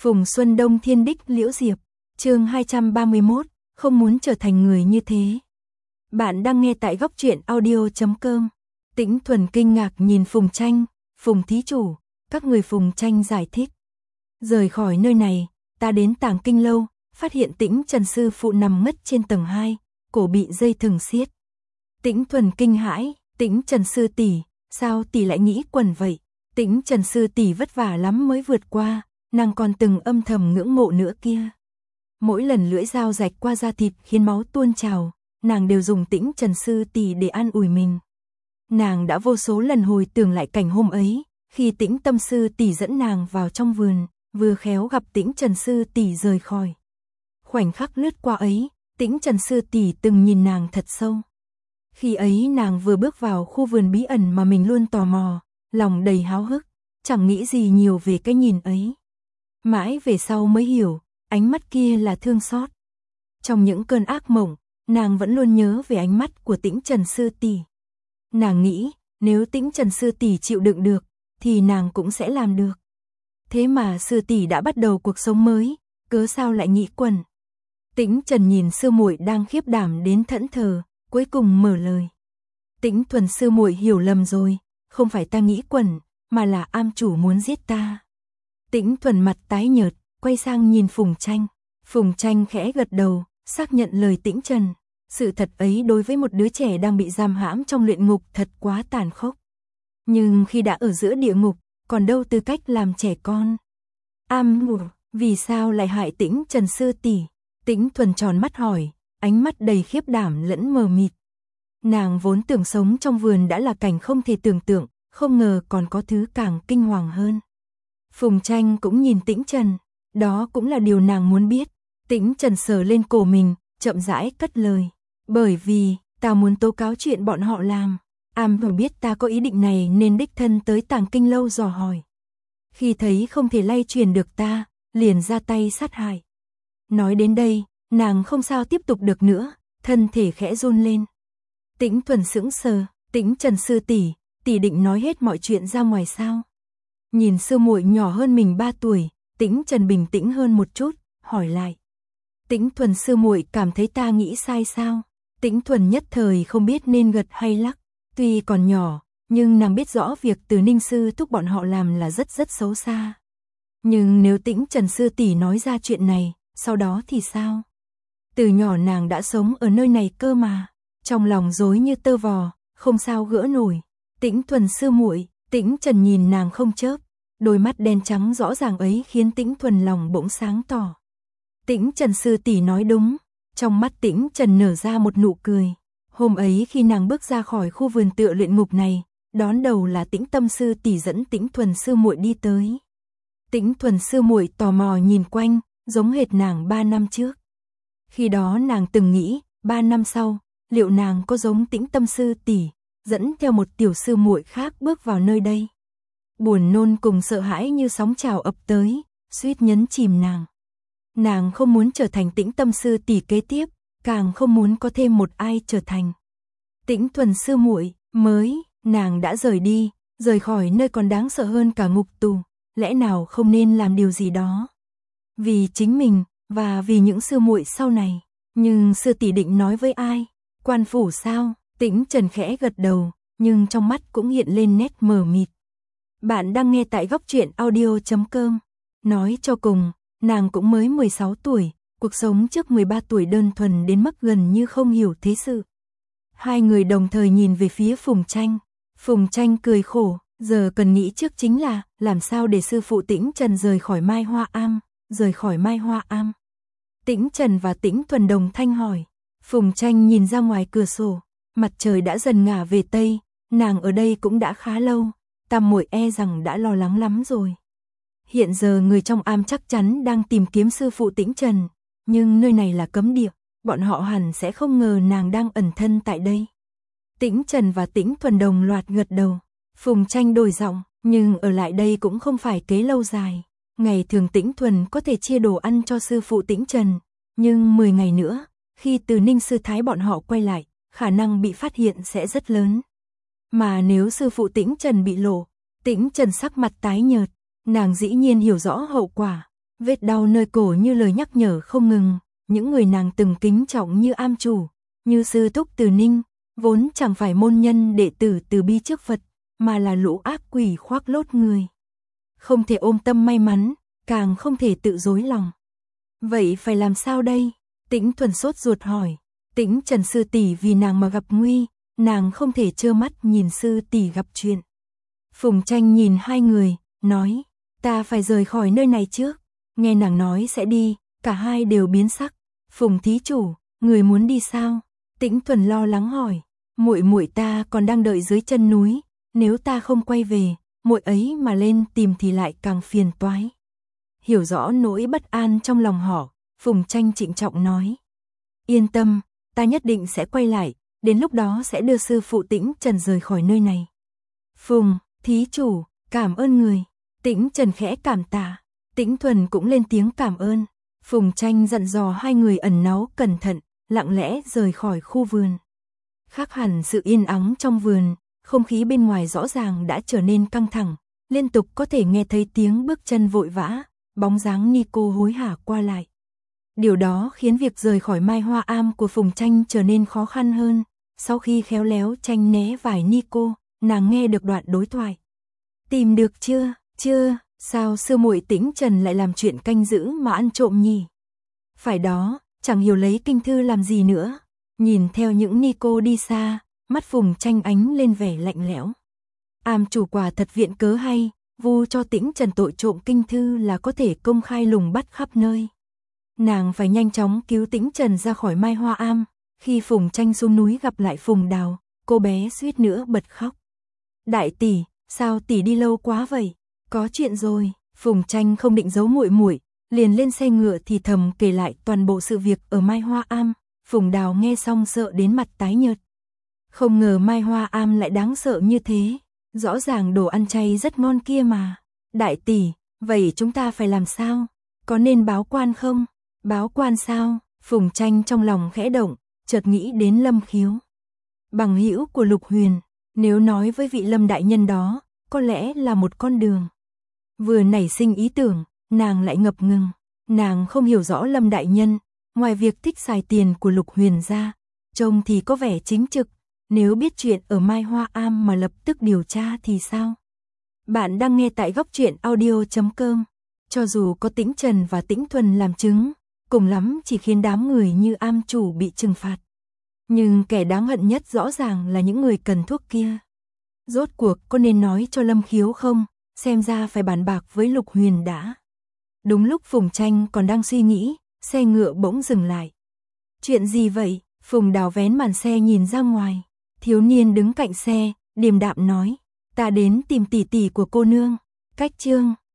Phùng Xuân Đông Thiên Đích Liễu Diệp, chương 231, không muốn trở thành người như thế. Bạn đang nghe tại góc truyện audio.com. Tĩnh Thuần kinh ngạc nhìn Phùng Tranh, Phùng thí chủ, các người. Phùng Tranh giải thích. Rời khỏi nơi này, ta đến Tàng Kinh lâu, phát hiện Tĩnh Trần sư phụ nằm ngất trên tầng 2, cổ bị dây thừng siết. Tĩnh Thuần kinh hãi, Tĩnh Trần sư tỷ, sao tỷ lại nghĩ quẩn vậy? Tĩnh Trần sư tỷ vất vả lắm mới vượt qua, nàng còn từng âm thầm ngưỡng mộ nữa kia. Mỗi lần lưỡi dao rạch qua da thịt khiến máu tuôn trào, nàng đều dùng Tĩnh Trần sư tỷ để an ủi mình. Nàng đã vô số lần hồi tưởng lại cảnh hôm ấy, khi Tĩnh Tâm sư tỷ dẫn nàng vào trong vườn, vừa khéo gặp Tĩnh Trần sư tỷ rời khỏi. Khoảnh khắc lướt qua ấy, Tĩnh Trần sư tỷ từng nhìn nàng thật sâu. Khi ấy nàng vừa bước vào khu vườn bí ẩn mà mình luôn tò mò, lòng đầy háo hức, chẳng nghĩ gì nhiều về cái nhìn ấy. Mãi về sau mới hiểu, ánh mắt kia là thương xót. Trong những cơn ác mộng, nàng vẫn luôn nhớ về ánh mắt của Tĩnh Trần sư tỷ. Nàng nghĩ, nếu Tĩnh Trần sư tỷ chịu đựng được, thì nàng cũng sẽ làm được. Thế mà sư tỷ đã bắt đầu cuộc sống mới, cớ sao lại nghĩ quẩn. Tĩnh Trần nhìn sư muội đang khiếp đảm đến thẫn thờ, cuối cùng mở lời. Tĩnh Thuần sư muội hiểu lầm rồi, không phải ta nghĩ quẩn, mà là am chủ muốn giết ta. Tĩnh Thuần mặt tái nhợt, quay sang nhìn Phùng Tranh. Phùng Tranh khẽ gật đầu, xác nhận lời Tĩnh Trần. Sự thật ấy đối với một đứa trẻ đang bị giam hãm trong luyện ngục thật quá tàn khốc. Nhưng khi đã ở giữa địa ngục, còn đâu tư cách làm trẻ con. Vì sao lại hại Tĩnh Trần sư tỷ? Tĩnh Thuần tròn mắt hỏi, ánh mắt đầy khiếp đảm lẫn mờ mịt. Nàng vốn tưởng sống trong vườn đã là cảnh không thể tưởng tượng, không ngờ còn có thứ càng kinh hoàng hơn. Phùng Tranh cũng nhìn Tĩnh Trần, đó cũng là điều nàng muốn biết. Tĩnh Trần sờ lên cổ mình, chậm rãi cất lời. Bởi vì, ta muốn tố cáo chuyện bọn họ làm. Biết ta có ý định này nên đích thân tới Tàng Kinh lâu dò hỏi. Khi thấy không thể lay truyền được ta, liền ra tay sát hại. Nói đến đây, nàng không sao tiếp tục được nữa, thân thể khẽ run lên. Tĩnh Thuần sững sờ, Tĩnh Trần sư tỷ, tỷ định nói hết mọi chuyện ra ngoài sao? Nhìn sư muội nhỏ hơn mình 3 tuổi, Tĩnh Trần bình tĩnh hơn một chút, hỏi lại. Tĩnh Thuần sư muội cảm thấy ta nghĩ sai sao? Tĩnh Thuần nhất thời không biết nên gật hay lắc, tuy còn nhỏ, nhưng nàng biết rõ việc Từ Ninh sư thúc bọn họ làm là rất xấu xa. Nhưng nếu Tĩnh Trần sư tỷ nói ra chuyện này, sau đó thì sao? Từ nhỏ nàng đã sống ở nơi này cơ mà, trong lòng rối như tơ vò, không sao gỡ nổi. Tĩnh Thuần sư muội, Tĩnh Trần nhìn nàng không chớp, đôi mắt đen trắng rõ ràng ấy khiến Tĩnh Thuần lòng bỗng sáng tỏ. Tĩnh Trần sư tỷ nói đúng, trong mắt Tĩnh Trần nở ra một nụ cười. Hôm ấy khi nàng bước ra khỏi khu vườn tựa luyện ngục này, đón đầu là Tĩnh Tâm sư tỷ dẫn Tĩnh Thuần sư muội đi tới. Tĩnh Thuần sư muội tò mò nhìn quanh, giống hệt nàng 3 năm trước. Khi đó nàng từng nghĩ, 3 năm sau, liệu nàng có giống Tĩnh Tâm sư tỷ, dẫn theo một tiểu sư muội khác bước vào nơi đây. Buồn nôn cùng sợ hãi như sóng trào ập tới, suýt nhấn chìm nàng. Nàng không muốn trở thành Tĩnh Tâm sư tỷ kế tiếp, càng không muốn có thêm một ai trở thành. Tĩnh Thuần sư muội, nàng đã rời đi, rời khỏi nơi còn đáng sợ hơn cả ngục tù, lẽ nào không nên làm điều gì đó? Vì chính mình, và vì những sư muội sau này. Nhưng sư tỷ định nói với ai? Quan phủ sao? Tĩnh Trần khẽ gật đầu, nhưng trong mắt cũng hiện lên nét mờ mịt. Bạn đang nghe tại góc truyện audio.com. Nói cho cùng, nàng cũng mới 16 tuổi, cuộc sống trước 13 tuổi đơn thuần đến mức gần như không hiểu thế sự. Hai người đồng thời nhìn về phía Phùng Tranh. Phùng Tranh cười khổ, giờ cần nghĩ trước chính là làm sao để sư phụ Tĩnh Trần rời khỏi Mai Hoa Am. Tĩnh Trần và Tĩnh Thuần đồng thanh hỏi. Phùng Tranh nhìn ra ngoài cửa sổ, mặt trời đã dần ngả về tây, nàng ở đây cũng đã khá lâu, tam muội e rằng đã lo lắng lắm rồi. Hiện giờ người trong am chắc chắn đang tìm kiếm sư phụ Tĩnh Trần, nhưng nơi này là cấm địa, bọn họ hẳn sẽ không ngờ nàng đang ẩn thân tại đây. Tĩnh Trần và Tĩnh Thuần đồng loạt gật đầu. Phùng Tranh đổi giọng, nhưng ở lại đây cũng không phải kế lâu dài. Ngày thường Tĩnh Thuần có thể chia đồ ăn cho sư phụ Tĩnh Trần, nhưng 10 ngày nữa, khi Từ Ninh sư thái bọn họ quay lại, khả năng bị phát hiện sẽ rất lớn. Mà nếu sư phụ Tĩnh Trần bị lộ, Tĩnh Trần sắc mặt tái nhợt, nàng dĩ nhiên hiểu rõ hậu quả, Vết đau nơi cổ như lời nhắc nhở không ngừng, những người nàng từng kính trọng như am chủ, như sư Túc Từ Ninh, vốn chẳng phải môn nhân đệ tử từ bi trước Phật, mà là lũ ác quỷ khoác lốt người. Không thể ôm tâm may mắn, càng không thể tự dối lòng. Vậy phải làm sao đây? Tĩnh Thuần sốt ruột hỏi. Tĩnh Trần sư tỷ vì nàng mà gặp nguy, nàng không thể trơ mắt nhìn sư tỷ gặp chuyện. Phùng Tranh nhìn hai người, nói, ta phải rời khỏi nơi này trước. Nghe nàng nói sẽ đi, cả hai đều biến sắc. Phùng thí chủ, người muốn đi sao? Tĩnh Thuần lo lắng hỏi. Muội muội ta còn đang đợi dưới chân núi, nếu ta không quay về, muội ấy mà lên tìm thì lại càng phiền toái. Hiểu rõ nỗi bất an trong lòng họ, Phùng Tranh trịnh trọng nói. Yên tâm, ta nhất định sẽ quay lại, đến lúc đó sẽ đưa sư phụ Tĩnh Trần rời khỏi nơi này. Phùng, thí chủ, cảm ơn người. Tĩnh Trần khẽ cảm tạ. Tĩnh Thuần cũng lên tiếng cảm ơn. Phùng Tranh dặn dò hai người ẩn náu cẩn thận, lặng lẽ rời khỏi khu vườn. Khác hẳn sự yên ắng trong vườn, không khí bên ngoài rõ ràng đã trở nên căng thẳng, liên tục có thể nghe thấy tiếng bước chân vội vã, bóng dáng Nico hối hả qua lại. Điều đó khiến việc rời khỏi Mai Hoa Am của Phùng Tranh trở nên khó khăn hơn. Sau khi khéo léo tránh né vài Nico, nàng nghe được đoạn đối thoại. Tìm được chưa? Chưa, sao sư muội Tĩnh Trần lại làm chuyện canh giữ mà ăn trộm nhỉ? Phải đó, chẳng hiểu lấy kinh thư làm gì nữa. Nhìn theo những Nico đi xa, mắt Phùng Tranh ánh lên vẻ lạnh lẽo. Am chủ quả thật viện cớ hay, vu cho Tĩnh Trần tội trộm kinh thư là có thể công khai lùng bắt khắp nơi. Nàng phải nhanh chóng cứu Tĩnh Trần ra khỏi Mai Hoa Am. Khi Phùng Tranh xuống núi gặp lại Phùng Đào, cô bé suýt nữa bật khóc. Đại tỷ, sao tỷ đi lâu quá vậy? Có chuyện rồi. Phùng Tranh không định giấu muội muội, liền lên xe ngựa thì thầm kể lại toàn bộ sự việc ở Mai Hoa Am. Phùng Đào nghe xong sợ đến mặt tái nhợt. Không ngờ Mai Hoa Am lại đáng sợ như thế. Rõ ràng đồ ăn chay rất ngon kia mà. Đại tỷ, vậy chúng ta phải làm sao? Có nên báo quan không? Báo quan sao? Phùng Tranh trong lòng khẽ động, chợt nghĩ đến Lâm Khiếu. Bằng hữu của Lục Huyền, nếu nói với vị Lâm đại nhân đó, có lẽ là một con đường. Vừa nảy sinh ý tưởng, nàng lại ngập ngừng. Nàng không hiểu rõ Lâm đại nhân, ngoài việc thích xài tiền của Lục Huyền ra, trông thì có vẻ chính trực. Nếu biết chuyện ở Mai Hoa Am mà lập tức điều tra thì sao? Bạn đang nghe tại Góc Truyện Audio.com. Cho dù có Tĩnh Trần và Tĩnh Thuần làm chứng, cùng lắm chỉ khiến đám người như am chủ bị trừng phạt. Nhưng kẻ đáng hận nhất rõ ràng là những người cần thuốc kia. Rốt cuộc có nên nói cho Lâm Khiếu không? Xem ra phải bàn bạc với Lục Huyền đã. Đúng lúc Phùng Tranh còn đang suy nghĩ, xe ngựa bỗng dừng lại. Chuyện gì vậy? Phùng Đào vén màn xe nhìn ra ngoài. Thiếu niên đứng cạnh xe, điềm đạm nói. Ta đến tìm tỷ tỷ của cô nương. Cách chương